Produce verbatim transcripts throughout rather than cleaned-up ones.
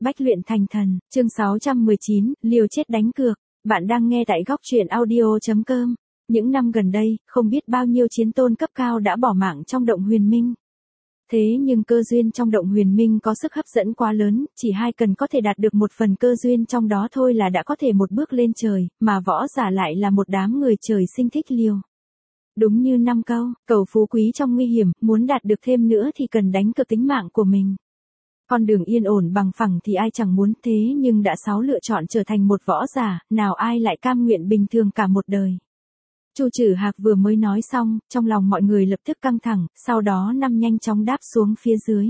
Bách luyện thành thần, chương sáu trăm mười chín, liều chết đánh cược. Bạn đang nghe tại góc truyện audio.com. Những năm gần đây, không biết bao nhiêu chiến tôn cấp cao đã bỏ mạng trong động huyền minh. Thế nhưng cơ duyên trong động huyền minh có sức hấp dẫn quá lớn, chỉ hai cần có thể đạt được một phần cơ duyên trong đó thôi là đã có thể một bước lên trời, mà võ giả lại là một đám người trời sinh thích liều. Đúng như năm câu, cầu phú quý trong nguy hiểm, muốn đạt được thêm nữa thì cần đánh cược tính mạng của mình. Con đường yên ổn bằng phẳng thì ai chẳng muốn, thế nhưng đã sáu lựa chọn trở thành một võ giả, nào ai lại cam nguyện bình thường cả một đời. Chu Trử Hạc vừa mới nói xong, trong lòng mọi người lập tức căng thẳng, sau đó năm nhanh chóng đáp xuống phía dưới.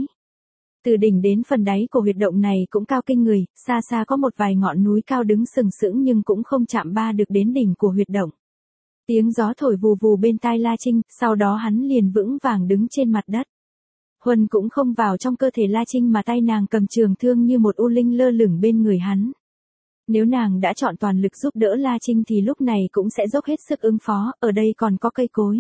Từ đỉnh đến phần đáy của huyệt động này cũng cao kinh người, xa xa có một vài ngọn núi cao đứng sừng sững nhưng cũng không chạm ba được đến đỉnh của huyệt động. Tiếng gió thổi vù vù bên tai La Trinh, sau đó hắn liền vững vàng đứng trên mặt đất. Huân cũng không vào trong cơ thể La Trinh mà tay nàng cầm trường thương như một u linh lơ lửng bên người hắn. Nếu nàng đã chọn toàn lực giúp đỡ La Trinh thì lúc này cũng sẽ dốc hết sức ứng phó, ở đây còn có cây cối.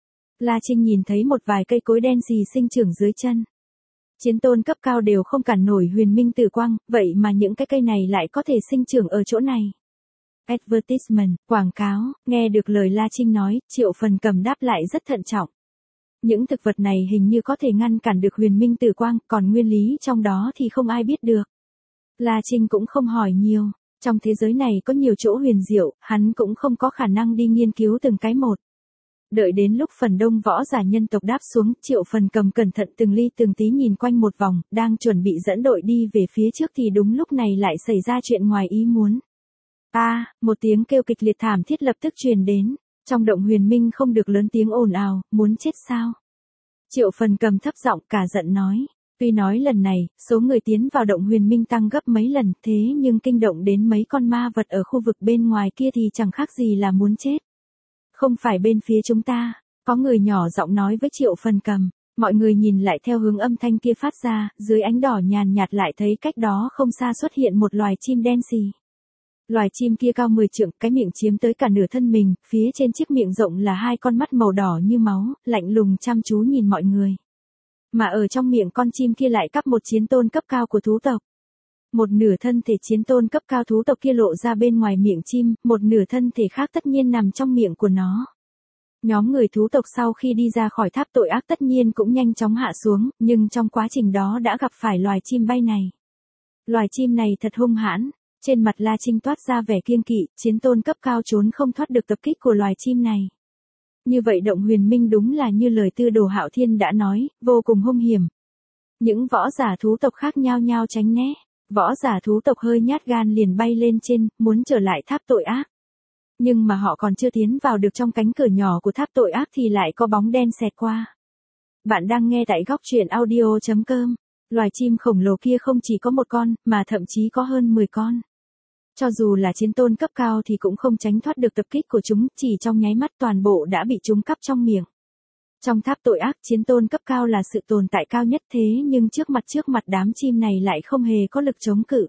La Trinh nhìn thấy một vài cây cối đen xì sinh trưởng dưới chân. Chiến tôn cấp cao đều không cản nổi huyền minh tử quang, vậy mà những cái cây này lại có thể sinh trưởng ở chỗ này. Advertisement, quảng cáo, nghe được lời La Trinh nói, Triệu Phần Cầm đáp lại rất thận trọng. Những thực vật này hình như có thể ngăn cản được huyền minh tử quang, còn nguyên lý trong đó thì không ai biết được. La Trinh cũng không hỏi nhiều, trong thế giới này có nhiều chỗ huyền diệu, hắn cũng không có khả năng đi nghiên cứu từng cái một. Đợi đến lúc phần đông võ giả nhân tộc đáp xuống, Triệu Phần Cầm cẩn thận từng ly từng tí nhìn quanh một vòng, đang chuẩn bị dẫn đội đi về phía trước thì đúng lúc này lại xảy ra chuyện ngoài ý muốn. A, à, một tiếng kêu kịch liệt thảm thiết lập tức truyền đến. Trong động huyền minh không được lớn tiếng ồn ào, muốn chết sao? Triệu Phần Cầm thấp giọng cả giận nói. Tuy nói lần này, số người tiến vào động huyền minh tăng gấp mấy lần, thế nhưng kinh động đến mấy con ma vật ở khu vực bên ngoài kia thì chẳng khác gì là muốn chết. Không phải bên phía chúng ta, có người nhỏ giọng nói với Triệu Phần Cầm. Mọi người nhìn lại theo hướng âm thanh kia phát ra, dưới ánh đỏ nhàn nhạt lại thấy cách đó không xa xuất hiện một loài chim đen xì. Loài chim kia cao mười trượng, cái miệng chiếm tới cả nửa thân mình, phía trên chiếc miệng rộng là hai con mắt màu đỏ như máu, lạnh lùng chăm chú nhìn mọi người. Mà ở trong miệng con chim kia lại cắp một chiến tôn cấp cao của thú tộc. Một nửa thân thể chiến tôn cấp cao thú tộc kia lộ ra bên ngoài miệng chim, một nửa thân thể khác tất nhiên nằm trong miệng của nó. Nhóm người thú tộc sau khi đi ra khỏi tháp tội ác tất nhiên cũng nhanh chóng hạ xuống, nhưng trong quá trình đó đã gặp phải loài chim bay này. Loài chim này thật hung hãn. Trên mặt La Trinh toát ra vẻ kiêng kỵ, chiến tôn cấp cao trốn không thoát được tập kích của loài chim này. Như vậy động huyền minh đúng là như lời Tư Đồ Hạo Thiên đã nói, vô cùng hung hiểm. Những võ giả thú tộc khác nhao nhao tránh né, võ giả thú tộc hơi nhát gan liền bay lên trên, muốn trở lại tháp tội ác. Nhưng mà họ còn chưa tiến vào được trong cánh cửa nhỏ của tháp tội ác thì lại có bóng đen xẹt qua. Bạn đang nghe tại góc truyện audio.com. Loài chim khổng lồ kia không chỉ có một con, mà thậm chí có hơn mười con. Cho dù là chiến tôn cấp cao thì cũng không tránh thoát được tập kích của chúng, chỉ trong nháy mắt toàn bộ đã bị chúng cắp trong miệng. Trong tháp tội ác, chiến tôn cấp cao là sự tồn tại cao nhất thế nhưng trước mặt trước mặt đám chim này lại không hề có lực chống cự.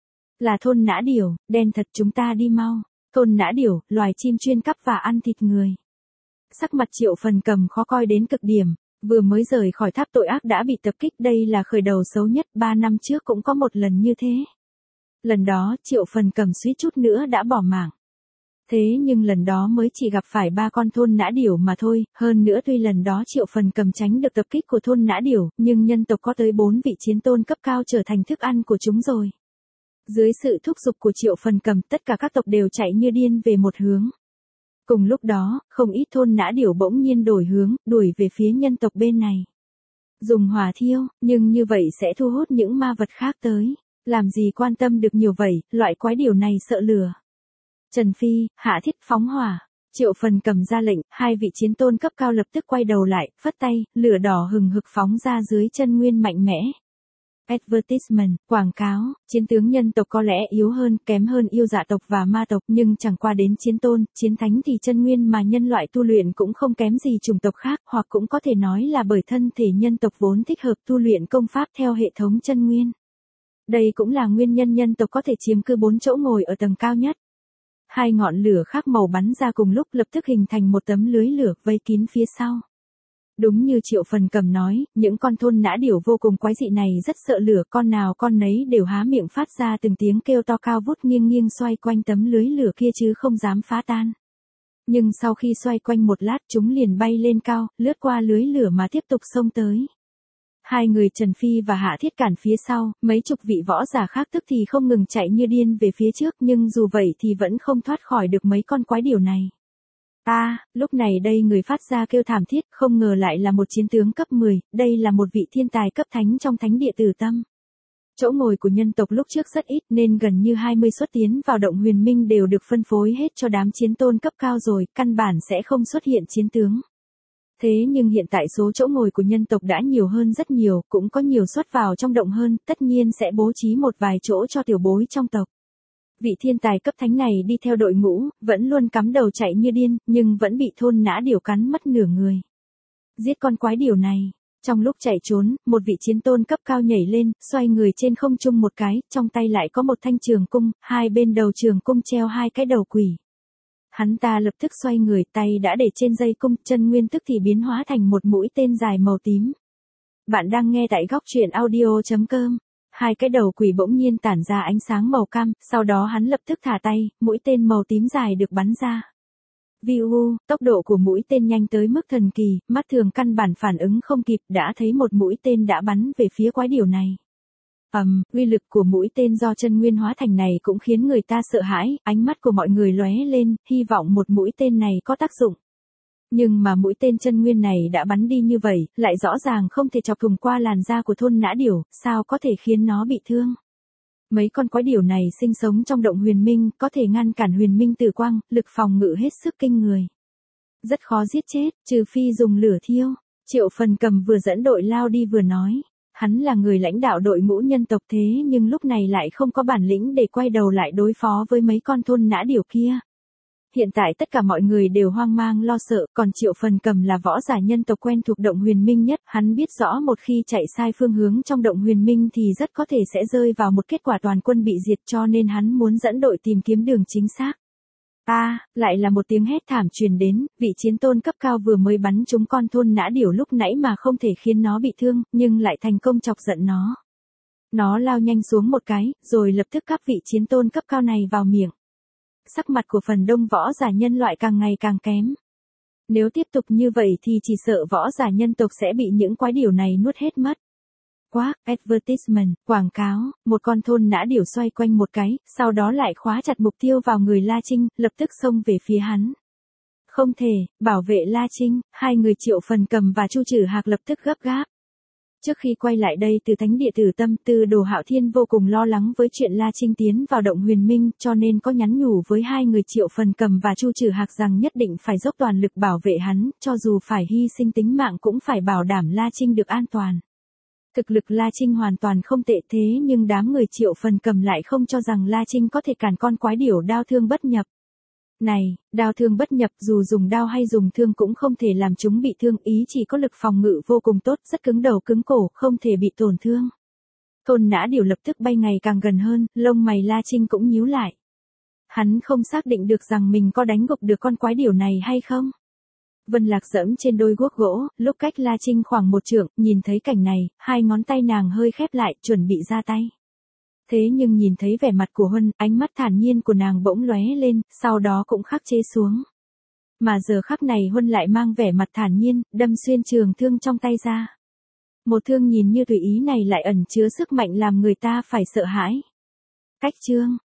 Là thôn nã điểu, đen thật, chúng ta đi mau. Thôn nã điểu, loài chim chuyên cắp và ăn thịt người. Sắc mặt Triệu Phần Cầm khó coi đến cực điểm. Vừa mới rời khỏi tháp tội ác đã bị tập kích, đây là khởi đầu xấu nhất, ba năm trước cũng có một lần như thế. Lần đó, Triệu Phần Cầm suýt chút nữa đã bỏ mạng. Thế nhưng lần đó mới chỉ gặp phải ba con thôn nã điểu mà thôi, hơn nữa tuy lần đó Triệu Phần Cầm tránh được tập kích của thôn nã điểu, nhưng nhân tộc có tới bốn vị chiến tôn cấp cao trở thành thức ăn của chúng rồi. Dưới sự thúc giục của Triệu Phần Cầm, tất cả các tộc đều chạy như điên về một hướng. Cùng lúc đó, không ít thôn nã điểu bỗng nhiên đổi hướng, đuổi về phía nhân tộc bên này. Dùng hỏa thiêu, nhưng như vậy sẽ thu hút những ma vật khác tới. Làm gì quan tâm được nhiều vậy, loại quái điểu này sợ lửa. Trần Phi, hạ thiết phóng hỏa. Triệu Phần Cầm ra lệnh, hai vị chiến tôn cấp cao lập tức quay đầu lại, phất tay, lửa đỏ hừng hực phóng ra dưới chân nguyên mạnh mẽ. Advertisement, quảng cáo, chiến tướng nhân tộc có lẽ yếu hơn, kém hơn yêu dạ tộc và ma tộc, nhưng chẳng qua đến chiến tôn, chiến thánh thì chân nguyên mà nhân loại tu luyện cũng không kém gì chủng tộc khác, hoặc cũng có thể nói là bởi thân thể nhân tộc vốn thích hợp tu luyện công pháp theo hệ thống chân nguyên. Đây cũng là nguyên nhân nhân tộc có thể chiếm cứ bốn chỗ ngồi ở tầng cao nhất. Hai ngọn lửa khác màu bắn ra cùng lúc lập tức hình thành một tấm lưới lửa vây kín phía sau. Đúng như Triệu Phần Cầm nói, những con thôn nã điểu vô cùng quái dị này rất sợ lửa, con nào con nấy đều há miệng phát ra từng tiếng kêu to cao vút nghiêng nghiêng xoay quanh tấm lưới lửa kia chứ không dám phá tan. Nhưng sau khi xoay quanh một lát chúng liền bay lên cao, lướt qua lưới lửa mà tiếp tục xông tới. Hai người Trần Phi và Hạ Thiết cản phía sau, mấy chục vị võ giả khác tức thì không ngừng chạy như điên về phía trước, nhưng dù vậy thì vẫn không thoát khỏi được mấy con quái điểu này. A, à, lúc này đây người phát ra kêu thảm thiết, không ngờ lại là một chiến tướng cấp mười, đây là một vị thiên tài cấp thánh trong thánh địa Tử Tâm. Chỗ ngồi của nhân tộc lúc trước rất ít nên gần như hai mươi suất tiến vào động huyền minh đều được phân phối hết cho đám chiến tôn cấp cao rồi, căn bản sẽ không xuất hiện chiến tướng. Thế nhưng hiện tại số chỗ ngồi của nhân tộc đã nhiều hơn rất nhiều, cũng có nhiều suất vào trong động hơn, tất nhiên sẽ bố trí một vài chỗ cho tiểu bối trong tộc. Vị thiên tài cấp thánh này đi theo đội ngũ, vẫn luôn cắm đầu chạy như điên, nhưng vẫn bị thôn nã điểu cắn mất nửa người. Giết con quái điểu này. Trong lúc chạy trốn, một vị chiến tôn cấp cao nhảy lên, xoay người trên không trung một cái, trong tay lại có một thanh trường cung, hai bên đầu trường cung treo hai cái đầu quỷ. Hắn ta lập tức xoay người, tay đã để trên dây cung, chân nguyên tức thì biến hóa thành một mũi tên dài màu tím. Bạn đang nghe tại góc truyện audio chấm com. Hai cái đầu quỷ bỗng nhiên tản ra ánh sáng màu cam, sau đó hắn lập tức thả tay, mũi tên màu tím dài được bắn ra. Viu, tốc độ của mũi tên nhanh tới mức thần kỳ, mắt thường căn bản phản ứng không kịp, đã thấy một mũi tên đã bắn về phía quái điểu này. Ầm, um, uy lực của mũi tên do chân nguyên hóa thành này cũng khiến người ta sợ hãi, ánh mắt của mọi người lóe lên, hy vọng một mũi tên này có tác dụng. Nhưng mà mũi tên chân nguyên này đã bắn đi như vậy, lại rõ ràng không thể chọc thủng qua làn da của thôn nã điểu, sao có thể khiến nó bị thương. Mấy con quái điểu này sinh sống trong động huyền minh, có thể ngăn cản huyền minh tử quang, lực phòng ngự hết sức kinh người. Rất khó giết chết, trừ phi dùng lửa thiêu. Triệu Phần Cầm vừa dẫn đội lao đi vừa nói. Hắn là người lãnh đạo đội ngũ nhân tộc thế nhưng lúc này lại không có bản lĩnh để quay đầu lại đối phó với mấy con thôn nã điểu kia. Hiện tại tất cả mọi người đều hoang mang lo sợ, còn Triệu Phần Cầm là võ giả nhân tộc quen thuộc động huyền minh nhất, hắn biết rõ một khi chạy sai phương hướng trong động huyền minh thì rất có thể sẽ rơi vào một kết quả toàn quân bị diệt, cho nên hắn muốn dẫn đội tìm kiếm đường chính xác. A, à, lại là một tiếng hét thảm truyền đến, vị chiến tôn cấp cao vừa mới bắn trúng con thôn nã điểu lúc nãy mà không thể khiến nó bị thương, nhưng lại thành công chọc giận nó. Nó lao nhanh xuống một cái, rồi lập tức cắp vị chiến tôn cấp cao này vào miệng. Sắc mặt của phần đông võ giả nhân loại càng ngày càng kém. Nếu tiếp tục như vậy thì chỉ sợ võ giả nhân tộc sẽ bị những quái điểu này nuốt hết mất. Quác, advertisement, quảng cáo, một con thôn nã điểu xoay quanh một cái, sau đó lại khóa chặt mục tiêu vào người La Trinh, lập tức xông về phía hắn. Không thể, bảo vệ La Trinh, hai người Triệu Phần Cầm và Chu Trử Hạc lập tức gấp gáp. Trước khi quay lại đây từ thánh địa Tử Tâm, Tư Đồ Hạo Thiên vô cùng lo lắng với chuyện La Trinh tiến vào động huyền minh, cho nên có nhắn nhủ với hai người Triệu Phần Cầm và Chu Trử Hạc rằng nhất định phải dốc toàn lực bảo vệ hắn, cho dù phải hy sinh tính mạng cũng phải bảo đảm La Trinh được an toàn. Thực lực La Trinh hoàn toàn không tệ thế nhưng đám người Triệu Phần Cầm lại không cho rằng La Trinh có thể cản con quái điểu đao thương bất nhập. Này, đao thương bất nhập dù dùng đao hay dùng thương cũng không thể làm chúng bị thương, ý chỉ có lực phòng ngự vô cùng tốt, rất cứng đầu cứng cổ, không thể bị tổn thương. Thôn nã điểu lập tức bay ngày càng gần hơn, lông mày La Trinh cũng nhíu lại. Hắn không xác định được rằng mình có đánh gục được con quái điểu này hay không. Vân Lạc dẫm trên đôi guốc gỗ, lúc cách La Trinh khoảng một trượng, nhìn thấy cảnh này, hai ngón tay nàng hơi khép lại, chuẩn bị ra tay. Thế nhưng nhìn thấy vẻ mặt của Huân, ánh mắt thản nhiên của nàng bỗng lóe lên, sau đó cũng khắc chế xuống. Mà giờ khắc này Huân lại mang vẻ mặt thản nhiên, đâm xuyên trường thương trong tay ra. Một thương nhìn như tùy ý này lại ẩn chứa sức mạnh làm người ta phải sợ hãi. Cách chương,